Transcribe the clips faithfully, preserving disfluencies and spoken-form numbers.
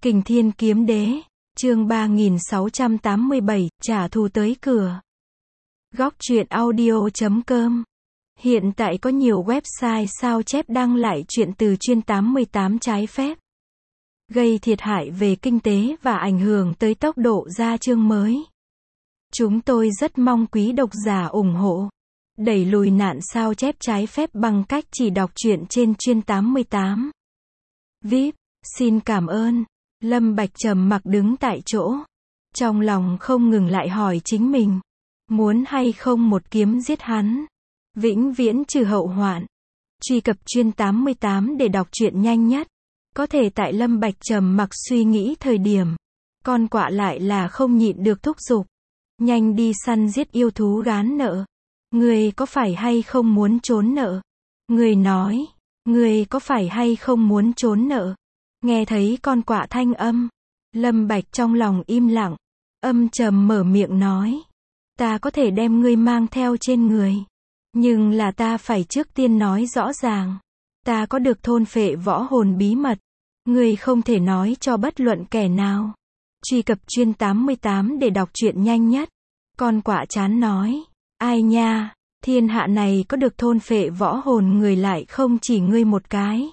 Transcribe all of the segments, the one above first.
Kình Thiên Kiếm Đế, chương ba nghìn sáu trăm tám mươi bảy, trả thù tới cửa. Góc truyện audio chấm com. Hiện tại có nhiều website sao chép đăng lại truyện từ chuyên tám mươi tám trái phép, gây thiệt hại về kinh tế và ảnh hưởng tới tốc độ ra chương mới. Chúng tôi rất mong quý độc giả ủng hộ, đẩy lùi nạn sao chép trái phép bằng cách chỉ đọc truyện trên chuyên tám mươi tám. vê i pê, xin cảm ơn. Lâm Bạch trầm mặc đứng tại chỗ, trong lòng không ngừng lại hỏi chính mình, muốn hay không một kiếm giết hắn, vĩnh viễn trừ hậu hoạn. Truy cập chuyên tám mươi tám để đọc truyện nhanh nhất. Có thể tại Lâm Bạch trầm mặc suy nghĩ thời điểm, con quạ lại là không nhịn được thúc giục, nhanh đi săn giết yêu thú gán nợ. Ngươi có phải hay không muốn trốn nợ? Ngươi nói, ngươi có phải hay không muốn trốn nợ? Nghe thấy con quạ thanh âm, Lâm Bạch trong lòng im lặng, âm trầm mở miệng nói, ta có thể đem ngươi mang theo trên người, nhưng là ta phải trước tiên nói rõ ràng, ta có được thôn phệ võ hồn bí mật, ngươi không thể nói cho bất luận kẻ nào. Truy cập chuyên tám mươi tám để đọc truyện nhanh nhất. Con quạ chán nói, ai nha, thiên hạ này có được thôn phệ võ hồn người lại không chỉ ngươi một cái.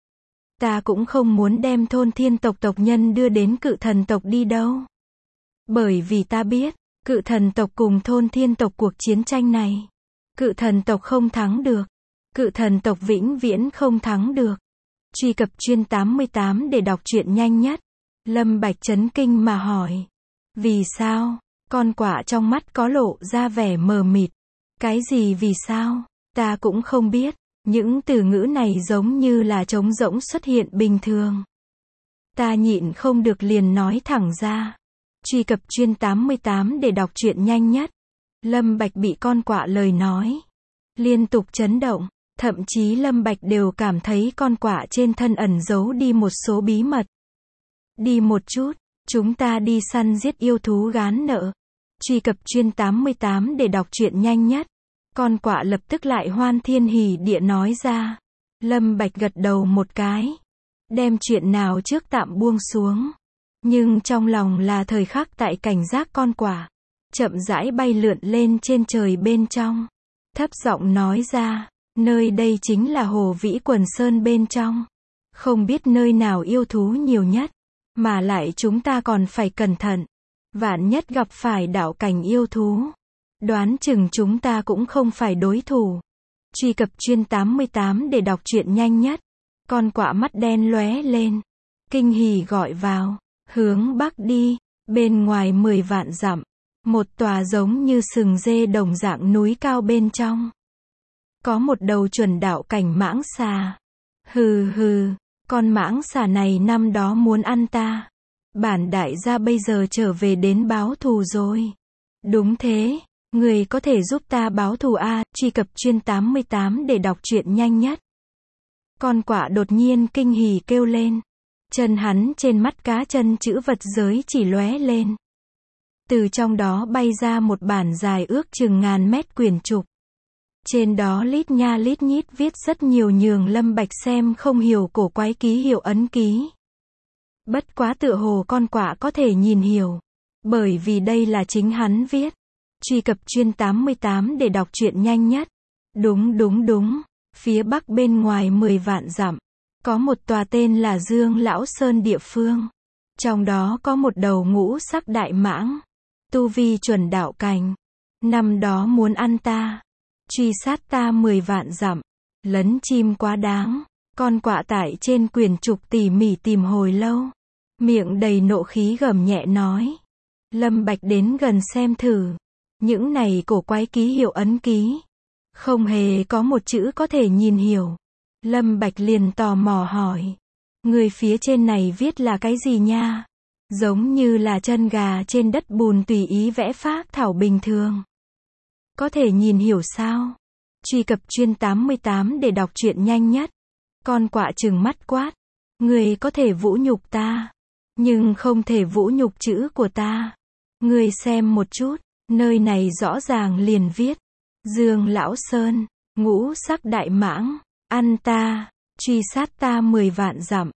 Ta cũng không muốn đem thôn thiên tộc tộc nhân đưa đến cự thần tộc đi đâu. Bởi vì ta biết, cự thần tộc cùng thôn thiên tộc cuộc chiến tranh này, cự thần tộc không thắng được. Cự thần tộc vĩnh viễn không thắng được. Truy cập chuyên tám mươi tám để đọc truyện nhanh nhất. Lâm Bạch chấn kinh mà hỏi, vì sao? Con quạ trong mắt có lộ ra vẻ mờ mịt. Cái gì vì sao? Ta cũng không biết. Những từ ngữ này giống như là trống rỗng xuất hiện bình thường. Ta nhịn không được liền nói thẳng ra. Truy cập chuyên tám mươi tám để đọc truyện nhanh nhất. Lâm Bạch bị con quạ lời nói liên tục chấn động, thậm chí Lâm Bạch đều cảm thấy con quạ trên thân ẩn giấu đi một số bí mật. Đi một chút, chúng ta đi săn giết yêu thú gán nợ. Truy cập chuyên tám mươi tám để đọc truyện nhanh nhất. Con quạ lập tức lại hoan thiên hỉ địa nói ra. Lâm Bạch gật đầu một cái, đem chuyện nào trước tạm buông xuống. Nhưng trong lòng là thời khắc tại cảnh giác con quạ chậm rãi bay lượn lên trên trời bên trong, thấp giọng nói ra, nơi đây chính là Hồ Vĩ Quần Sơn bên trong. Không biết nơi nào yêu thú nhiều nhất, mà lại chúng ta còn phải cẩn thận. Vạn nhất gặp phải đạo cảnh yêu thú, đoán chừng chúng ta cũng không phải đối thủ. Truy cập chuyên tám mươi tám để đọc truyện nhanh nhất. Con quạ mắt đen lóe lên, kinh hỉ gọi vào, hướng bắc đi, bên ngoài mười vạn dặm, một tòa giống như sừng dê đồng dạng núi cao bên trong, có một đầu chuẩn đạo cảnh mãng xà. Hừ hừ, con mãng xà này năm đó muốn ăn ta. Bản đại gia bây giờ trở về đến báo thù rồi. Đúng thế, người có thể giúp ta báo thù a? Truy cập chuyên tám mươi tám để đọc truyện nhanh nhất. Con quạ đột nhiên kinh hỉ kêu lên. Chân hắn trên mắt cá chân chữ vật giới chỉ lóe lên. Từ trong đó bay ra một bản dài ước chừng ngàn mét quyển trục. Trên đó lít nha lít nhít viết rất nhiều nhường Lâm Bạch xem không hiểu cổ quái ký hiệu ấn ký. Bất quá tựa hồ con quạ có thể nhìn hiểu, bởi vì đây là chính hắn viết. Truy cập chuyên tám mươi tám để đọc truyện nhanh nhất. Đúng đúng đúng, phía bắc bên ngoài mười vạn dặm, có một tòa tên là Dương Lão Sơn địa phương. Trong đó có một đầu ngũ sắc đại mãng, tu vi chuẩn đạo cảnh. Năm đó muốn ăn ta, truy sát ta mười vạn dặm, lấn chim quá đáng. Con quạ tại trên quyển trục tỉ mỉ tìm hồi lâu, miệng đầy nộ khí gầm nhẹ nói. Lâm Bạch đến gần xem thử, những này cổ quái ký hiệu ấn ký, không hề có một chữ có thể nhìn hiểu. Lâm Bạch liền tò mò hỏi, người phía trên này viết là cái gì nha? Giống như là chân gà trên đất bùn tùy ý vẽ phác thảo bình thường. Có thể nhìn hiểu sao? Truy cập chuyên tám mươi tám để đọc truyện nhanh nhất. Con quạ trừng mắt quát, người có thể vũ nhục ta, nhưng không thể vũ nhục chữ của ta. Người xem một chút, nơi này rõ ràng liền viết, Dương Lão Sơn, ngũ sắc đại mãng, ăn ta, truy sát ta mười vạn dặm.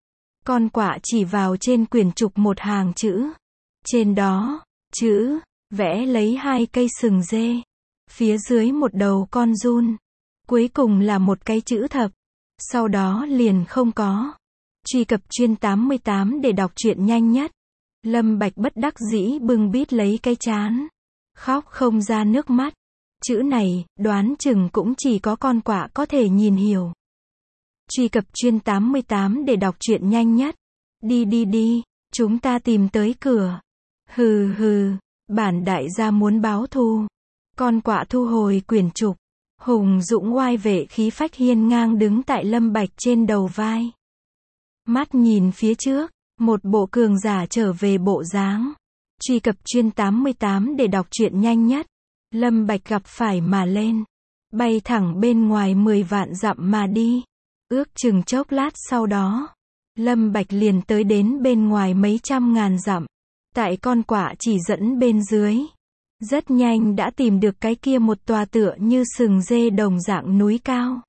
Con quạ chỉ vào trên quyển trục một hàng chữ. Trên đó, chữ, vẽ lấy hai cây sừng dê. Phía dưới một đầu con giun. Cuối cùng là một cái chữ thập. Sau đó liền không có. Truy cập chuyên tám mươi tám để đọc truyện nhanh nhất. Lâm Bạch bất đắc dĩ bưng bít lấy cái trán. Khóc không ra nước mắt. Chữ này, đoán chừng cũng chỉ có con quạ có thể nhìn hiểu. Truy cập chuyên tám mươi tám để đọc truyện nhanh nhất. Đi đi đi, chúng ta tìm tới cửa. Hừ hừ, bản đại gia muốn báo thù. Con quạ thu hồi quyển trục. Hùng dũng oai vệ khí phách hiên ngang đứng tại Lâm Bạch trên đầu vai. Mắt nhìn phía trước, một bộ cường giả trở về bộ dáng. Truy cập chuyên tám mươi tám để đọc truyện nhanh nhất. Lâm Bạch gặp phải mà lên. Bay thẳng bên ngoài mười vạn dặm mà đi. Ước chừng chốc lát sau đó. Lâm Bạch liền tới đến bên ngoài mấy trăm ngàn dặm. Tại con quạ chỉ dẫn bên dưới. Rất nhanh đã tìm được cái kia một tòa tựa như sừng dê đồng dạng núi cao.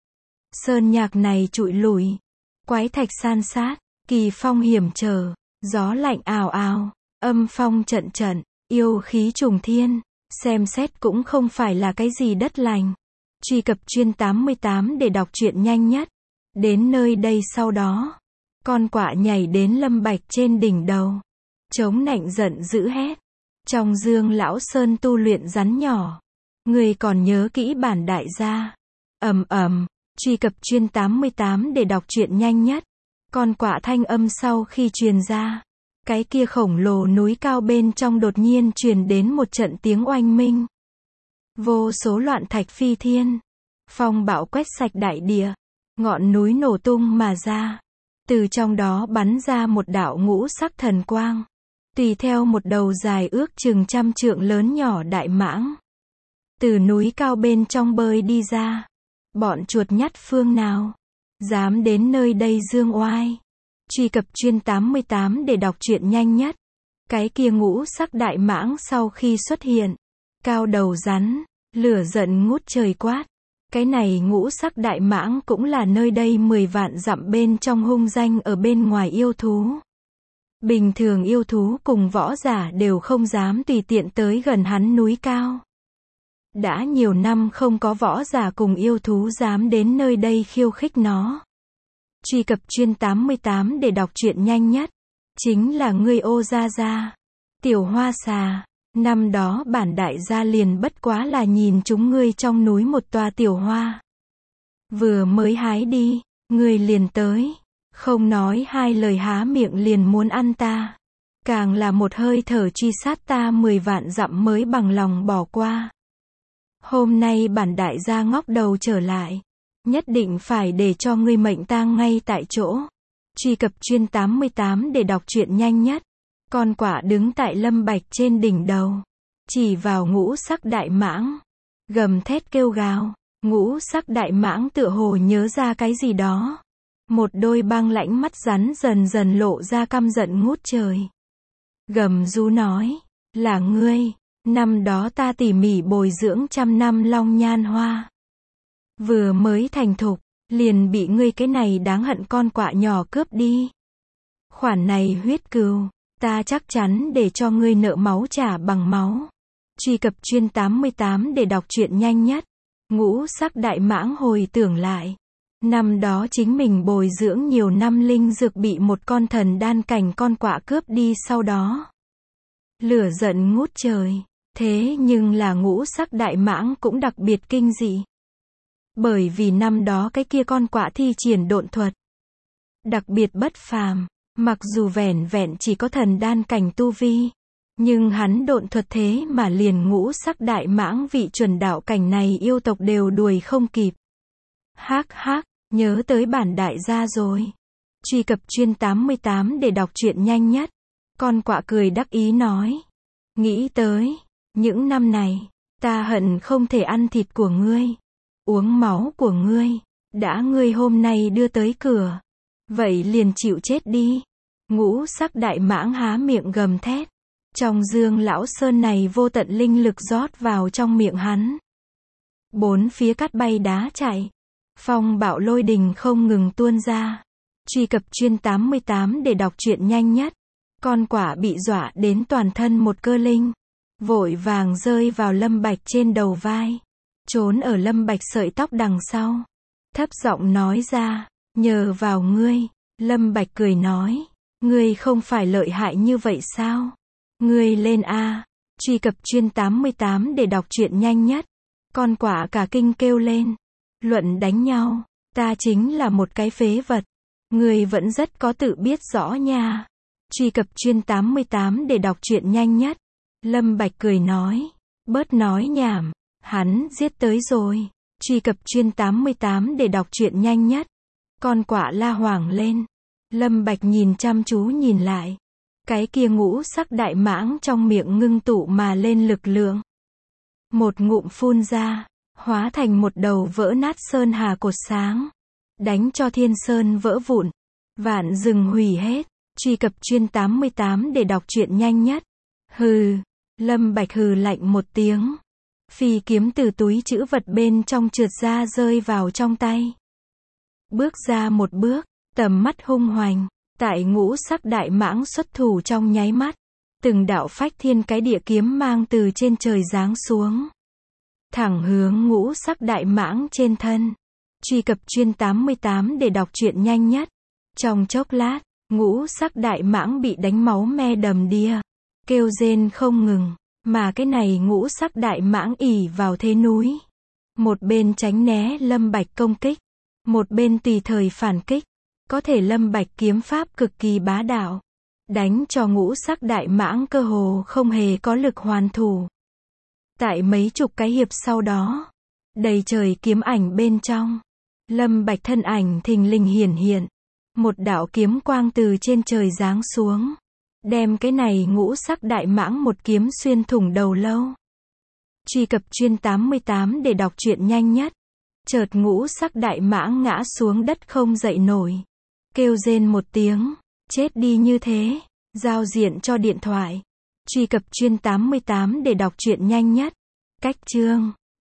Sơn nhạc này trụi lùi. Quái thạch san sát. Kỳ phong hiểm trở. Gió lạnh ào ào. Âm phong trận trận. Yêu khí trùng thiên. Xem xét cũng không phải là cái gì đất lành. Truy cập chuyên tám mươi tám để đọc truyện nhanh nhất. Đến nơi đây sau đó. Con quạ nhảy đến Lâm Bạch trên đỉnh đầu. Chống nạnh giận dữ hét. Trong Dương lão sơn tu luyện rắn nhỏ. Người còn nhớ kỹ bản đại gia. Ầm ầm. Truy cập chuyên tám mươi tám để đọc truyện nhanh nhất. Con quạ thanh âm sau khi truyền ra. Cái kia khổng lồ núi cao bên trong đột nhiên truyền đến một trận tiếng oanh minh. Vô số loạn thạch phi thiên. Phong bão quét sạch đại địa. Ngọn núi nổ tung mà ra. Từ trong đó bắn ra một đạo ngũ sắc thần quang. Tùy theo một đầu dài ước chừng trăm trượng lớn nhỏ đại mãng. Từ núi cao bên trong bơi đi ra. Bọn chuột nhắt phương nào. Dám đến nơi đây dương oai. Truy cập chuyên tám mươi tám để đọc truyện nhanh nhất. Cái kia ngũ sắc đại mãng sau khi xuất hiện. Cao đầu rắn. Lửa giận ngút trời quát. Cái này ngũ sắc đại mãng cũng là nơi đây mười vạn dặm bên trong hung danh ở bên ngoài yêu thú. Bình thường yêu thú cùng võ giả đều không dám tùy tiện tới gần hắn núi cao. Đã nhiều năm không có võ giả cùng yêu thú dám đến nơi đây khiêu khích nó. Truy cập chuyên tám mươi tám để đọc truyện nhanh nhất. Chính là ngươi Ô Gia Gia. Tiểu hoa xà. Năm đó bản đại gia liền bất quá là nhìn chúng ngươi trong núi một tòa tiểu hoa. Vừa mới hái đi, ngươi liền tới. Không nói hai lời há miệng liền muốn ăn ta. Càng là một hơi thở truy sát ta mười vạn dặm mới bằng lòng bỏ qua. Hôm nay bản đại gia ngóc đầu trở lại. Nhất định phải để cho ngươi mệnh tang ngay tại chỗ. Truy cập chuyên tám mươi tám để đọc truyện nhanh nhất. Con quạ đứng tại Lâm Bạch trên đỉnh đầu. Chỉ vào ngũ sắc đại mãng. Gầm thét kêu gào. Ngũ sắc đại mãng tựa hồ nhớ ra cái gì đó. Một đôi băng lãnh mắt rắn dần dần lộ ra căm giận ngút trời. Gầm rú nói. Là ngươi. Năm đó ta tỉ mỉ bồi dưỡng trăm năm long nhan hoa. Vừa mới thành thục. Liền bị ngươi cái này đáng hận con quạ nhỏ cướp đi. Khoản này huyết cừu. Ta chắc chắn để cho ngươi nợ máu trả bằng máu. Truy cập chuyên tám mươi tám để đọc truyện nhanh nhất. Ngũ sắc đại mãng hồi tưởng lại. Năm đó chính mình bồi dưỡng nhiều năm linh dược bị một con thần đan cảnh con quạ cướp đi sau đó. Lửa giận ngút trời. Thế nhưng là ngũ sắc đại mãng cũng đặc biệt kinh dị. Bởi vì năm đó cái kia con quạ thi triển độn thuật. Đặc biệt bất phàm. Mặc dù vẻn vẹn chỉ có thần đan cảnh tu vi. Nhưng hắn độn thuật thế mà liền ngũ sắc đại mãng vị chuẩn đạo cảnh này yêu tộc đều đuổi không kịp. Hác hác, nhớ tới bản đại gia rồi. Truy cập chuyên tám mươi tám để đọc truyện nhanh nhất. Con quạ cười đắc ý nói. Nghĩ tới, những năm này, ta hận không thể ăn thịt của ngươi. Uống máu của ngươi. Đã ngươi hôm nay đưa tới cửa. Vậy liền chịu chết đi. Ngũ sắc đại mãng há miệng gầm thét. Trong Dương lão sơn này vô tận linh lực rót vào trong miệng hắn. Bốn phía cát bay đá chạy. Phong bạo lôi đình không ngừng tuôn ra. Truy cập chuyên tám mươi tám để đọc truyện nhanh nhất. Con quạ bị dọa đến toàn thân một cơ linh. Vội vàng rơi vào Lâm Bạch trên đầu vai. Trốn ở Lâm Bạch sợi tóc đằng sau. Thấp giọng nói ra, nhờ vào ngươi. Lâm Bạch cười nói, ngươi không phải lợi hại như vậy sao? Ngươi lên a. Truy cập chuyên tám mươi tám để đọc truyện nhanh nhất. Con quạ cả kinh kêu lên. Luận đánh nhau, ta chính là một cái phế vật. Ngươi vẫn rất có tự biết rõ nha. Truy cập chuyên tám mươi tám để đọc truyện nhanh nhất. Lâm Bạch cười nói, bớt nói nhảm, hắn giết tới rồi. Truy cập chuyên tám mươi tám để đọc truyện nhanh nhất. Con quạ la hoảng lên. Lâm Bạch nhìn chăm chú nhìn lại. Cái kia ngũ sắc đại mãng trong miệng ngưng tụ mà lên lực lượng. Một ngụm phun ra, hóa thành một đầu vỡ nát sơn hà cột sáng. Đánh cho thiên sơn vỡ vụn. Vạn rừng hủy hết. Truy cập chuyên tám mươi tám để đọc truyện nhanh nhất. Hừ. Lâm Bạch hừ lạnh một tiếng. Phi kiếm từ túi trữ vật bên trong trượt ra rơi vào trong tay. Bước ra một bước, tầm mắt hung hoành. Tại ngũ sắc đại mãng xuất thủ trong nháy mắt. Từng đạo phách thiên cái địa kiếm mang từ trên trời giáng xuống. Thẳng hướng ngũ sắc đại mãng trên thân. Truy cập chuyên tám mươi tám để đọc truyện nhanh nhất. Trong chốc lát, ngũ sắc đại mãng bị đánh máu me đầm đìa. Kêu rên không ngừng. Mà cái này ngũ sắc đại mãng ỉ vào thế núi. Một bên tránh né Lâm Bạch công kích. Một bên tùy thời phản kích. Có thể Lâm Bạch kiếm pháp cực kỳ bá đạo. Đánh cho ngũ sắc đại mãng cơ hồ không hề có lực hoàn thủ. Tại mấy chục cái hiệp sau đó. Đầy trời kiếm ảnh bên trong. Lâm Bạch thân ảnh thình lình hiển hiện. Một đạo kiếm quang từ trên trời giáng xuống. Đem cái này ngũ sắc đại mãng một kiếm xuyên thủng đầu lâu. Truy cập chuyên tám mươi tám để đọc truyện nhanh nhất. Chợt ngũ sắc đại mãng ngã xuống đất không dậy nổi. Kêu rên một tiếng. Chết đi như thế. Giao diện cho điện thoại. Truy cập chuyên tám mươi tám để đọc truyện nhanh nhất. Cách chương.